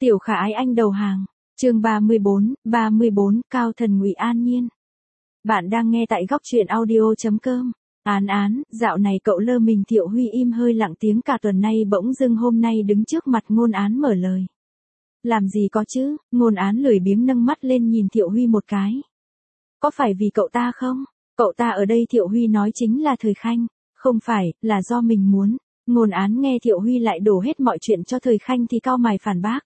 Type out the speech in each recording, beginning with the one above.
Tiểu Khả Ái Anh đầu hàng. Chương 34, Cao Thần Ngụy An Nhiên. Bạn đang nghe tại góc truyện audio.com. Án, dạo này cậu lơ mình. Thiệu Huy im hơi lặng tiếng cả tuần nay, bỗng dưng hôm nay đứng trước mặt Ngôn Án mở lời. Làm gì có chứ? Ngôn Án lười biếng nâng mắt lên nhìn Thiệu Huy một cái. Có phải vì cậu ta không? Cậu ta ở đây, Thiệu Huy nói, chính là Thời Khanh. Không phải, là do mình muốn. Ngôn Án nghe Thiệu Huy lại đổ hết mọi chuyện cho Thời Khanh thì cau mày phản bác.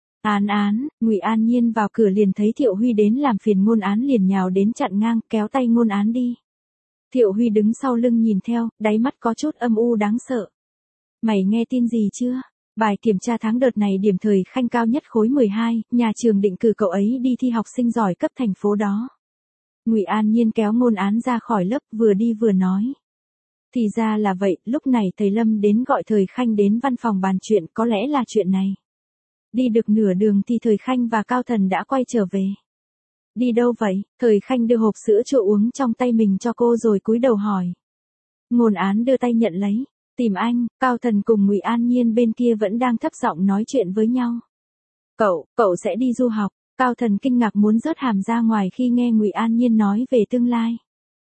Án, Ngụy An Nhiên vào cửa liền thấy Thiệu Huy đến làm phiền, Ngôn Án liền nhào đến chặn ngang, kéo tay Ngôn Án đi. Thiệu Huy đứng sau lưng nhìn theo, đáy mắt có chút âm u đáng sợ. Mày nghe tin gì chưa? Bài kiểm tra tháng đợt này điểm Thời Khanh cao nhất khối 12, nhà trường định cử cậu ấy đi thi học sinh giỏi cấp thành phố đó. Ngụy An Nhiên kéo Ngôn Án ra khỏi lớp, vừa đi vừa nói. Thì ra là vậy, lúc này thầy Lâm đến gọi Thời Khanh đến văn phòng bàn chuyện, có lẽ là chuyện này. Đi được nửa đường thì Thời Khanh và Cao Thần đã quay trở về. Đi đâu vậy? Thời Khanh đưa hộp sữa chua uống trong tay mình cho cô rồi cúi đầu hỏi. Ngôn Án đưa tay nhận lấy. Tìm anh. Cao Thần cùng Ngụy An Nhiên bên kia vẫn đang thấp giọng nói chuyện với nhau. Cậu sẽ đi du học. Cao Thần kinh ngạc muốn rớt hàm ra ngoài khi nghe Ngụy An Nhiên nói về tương lai.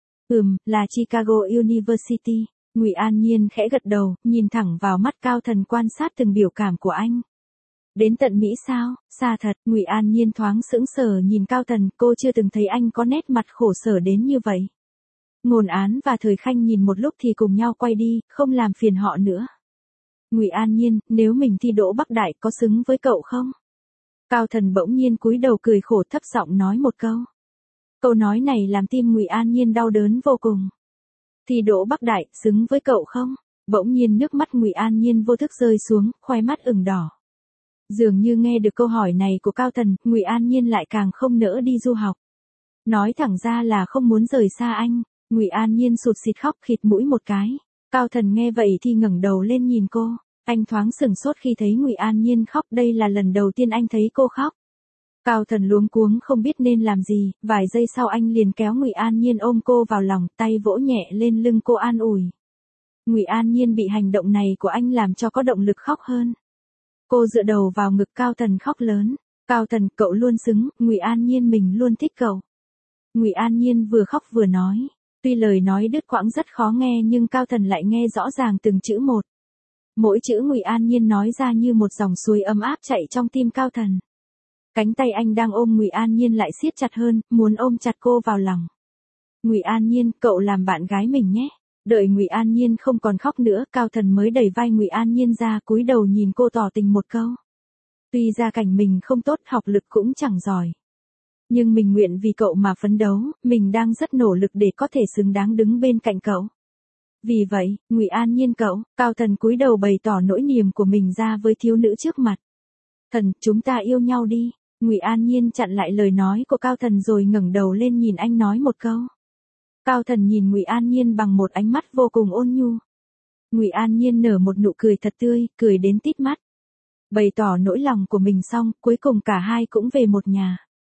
Là Chicago University. Ngụy An Nhiên khẽ gật đầu, nhìn thẳng vào mắt Cao Thần quan sát từng biểu cảm của anh. Đến tận Mỹ sao? Xa thật. Ngụy An Nhiên thoáng sững sờ nhìn Cao Thần, cô chưa từng thấy anh có nét mặt khổ sở đến như vậy. Ngôn Án và Thời Khanh nhìn một lúc thì cùng nhau quay đi, không làm phiền họ nữa. Ngụy An Nhiên, nếu mình thi đỗ Bắc Đại có xứng với cậu không? Cao Thần bỗng nhiên cúi đầu cười khổ, thấp giọng nói một câu. Câu nói này làm tim Ngụy An Nhiên đau đớn vô cùng. Thi đỗ Bắc Đại, xứng với cậu không? Bỗng nhiên nước mắt Ngụy An Nhiên vô thức rơi xuống, khoe mắt ửng đỏ. Dường như nghe được câu hỏi này của Cao Thần, Ngụy An Nhiên lại càng không nỡ đi du học. Nói thẳng ra là không muốn rời xa anh. Ngụy An Nhiên sụt sịt khóc khịt mũi một cái. Cao Thần nghe vậy thì ngẩng đầu lên nhìn cô. Anh thoáng sửng sốt khi thấy Ngụy An Nhiên khóc, đây là lần đầu tiên anh thấy cô khóc. Cao Thần luống cuống không biết nên làm gì, vài giây sau anh liền kéo Ngụy An Nhiên ôm cô vào lòng, tay vỗ nhẹ lên lưng cô an ủi. Ngụy An Nhiên bị hành động này của anh làm cho có động lực khóc hơn. Cô dựa đầu vào ngực Cao Thần khóc lớn. Cao Thần, cậu luôn xứng, Ngụy An Nhiên mình luôn thích cậu. Ngụy An Nhiên vừa khóc vừa nói. Tuy lời nói đứt quãng rất khó nghe nhưng Cao Thần lại nghe rõ ràng từng chữ một. Mỗi chữ Ngụy An Nhiên nói ra như một dòng suối ấm áp chạy trong tim Cao Thần. Cánh tay anh đang ôm Ngụy An Nhiên lại siết chặt hơn, muốn ôm chặt cô vào lòng. Ngụy An Nhiên, cậu làm bạn gái mình nhé. Đợi Ngụy An Nhiên không còn khóc nữa, Cao Thần mới đẩy vai Ngụy An Nhiên ra, cúi đầu nhìn cô tỏ tình một câu. Tuy gia cảnh mình không tốt, học lực cũng chẳng giỏi. Nhưng mình nguyện vì cậu mà phấn đấu, mình đang rất nỗ lực để có thể xứng đáng đứng bên cạnh cậu. Vì vậy, Ngụy An Nhiên cậu, Cao Thần cúi đầu bày tỏ nỗi niềm của mình ra với thiếu nữ trước mặt. Thần, chúng ta yêu nhau đi. Ngụy An Nhiên chặn lại lời nói của Cao Thần rồi ngẩng đầu lên nhìn anh nói một câu. Cao Thần nhìn Ngụy An Nhiên bằng một ánh mắt vô cùng ôn nhu. Ngụy An Nhiên nở một nụ cười thật tươi, cười đến tít mắt. Bày tỏ nỗi lòng của mình xong, cuối cùng cả hai cũng về một nhà.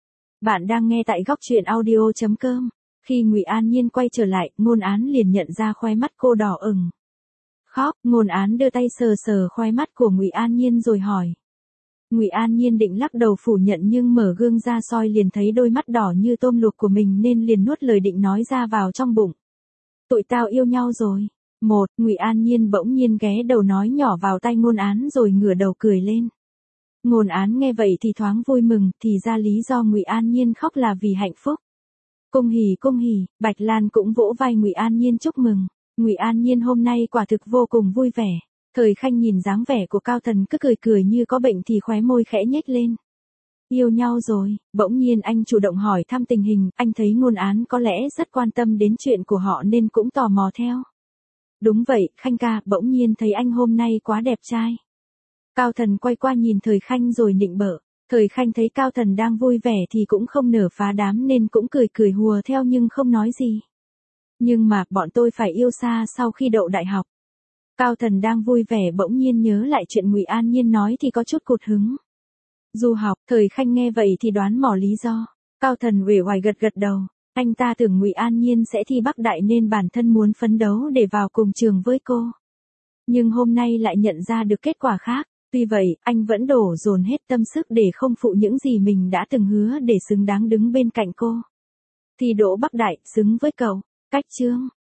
Bạn đang nghe tại góc truyện audio.com. Khi Ngụy An Nhiên quay trở lại, Ngôn Án liền nhận ra khoe mắt cô đỏ ửng. Khóc. Ngôn Án đưa tay sờ sờ khoe mắt của Ngụy An Nhiên rồi hỏi. Ngụy An Nhiên định lắc đầu phủ nhận nhưng mở gương ra soi liền thấy đôi mắt đỏ như tôm luộc của mình nên liền nuốt lời định nói ra vào trong bụng. Tụi tao yêu nhau rồi. Ngụy An Nhiên bỗng nhiên ghé đầu nói nhỏ vào tai Ngôn Án rồi ngửa đầu cười lên. Ngôn Án nghe vậy thì thoáng vui mừng, thì ra lý do Ngụy An Nhiên khóc là vì hạnh phúc. Cung hỉ, Bạch Lan cũng vỗ vai Ngụy An Nhiên chúc mừng. Ngụy An Nhiên hôm nay quả thực vô cùng vui vẻ. Thời Khanh nhìn dáng vẻ của Cao Thần cứ cười như có bệnh thì khóe môi khẽ nhếch lên. Yêu nhau rồi. Bỗng nhiên anh chủ động hỏi thăm tình hình, anh thấy Ngôn Án có lẽ rất quan tâm đến chuyện của họ nên cũng tò mò theo. Đúng vậy, Khanh ca, bỗng nhiên thấy anh hôm nay quá đẹp trai. Cao Thần quay qua nhìn Thời Khanh rồi nịnh bợ. Thời Khanh thấy Cao Thần đang vui vẻ thì cũng không nở phá đám nên cũng cười hùa theo nhưng không nói gì. Nhưng mà, bọn tôi phải yêu xa sau khi đậu đại học. Cao Thần đang vui vẻ bỗng nhiên nhớ lại chuyện Ngụy An Nhiên nói thì có chút cụt hứng. Du học. Thời Khanh nghe vậy thì đoán mò lý do. Cao Thần uể oải gật đầu. Anh ta tưởng Ngụy An Nhiên sẽ thi Bắc Đại nên bản thân muốn phấn đấu để vào cùng trường với cô. Nhưng hôm nay lại nhận ra được kết quả khác. Tuy vậy, anh vẫn đổ dồn hết tâm sức để không phụ những gì mình đã từng hứa để xứng đáng đứng bên cạnh cô. Thì Đỗ Bắc Đại, xứng với cậu. Cách chương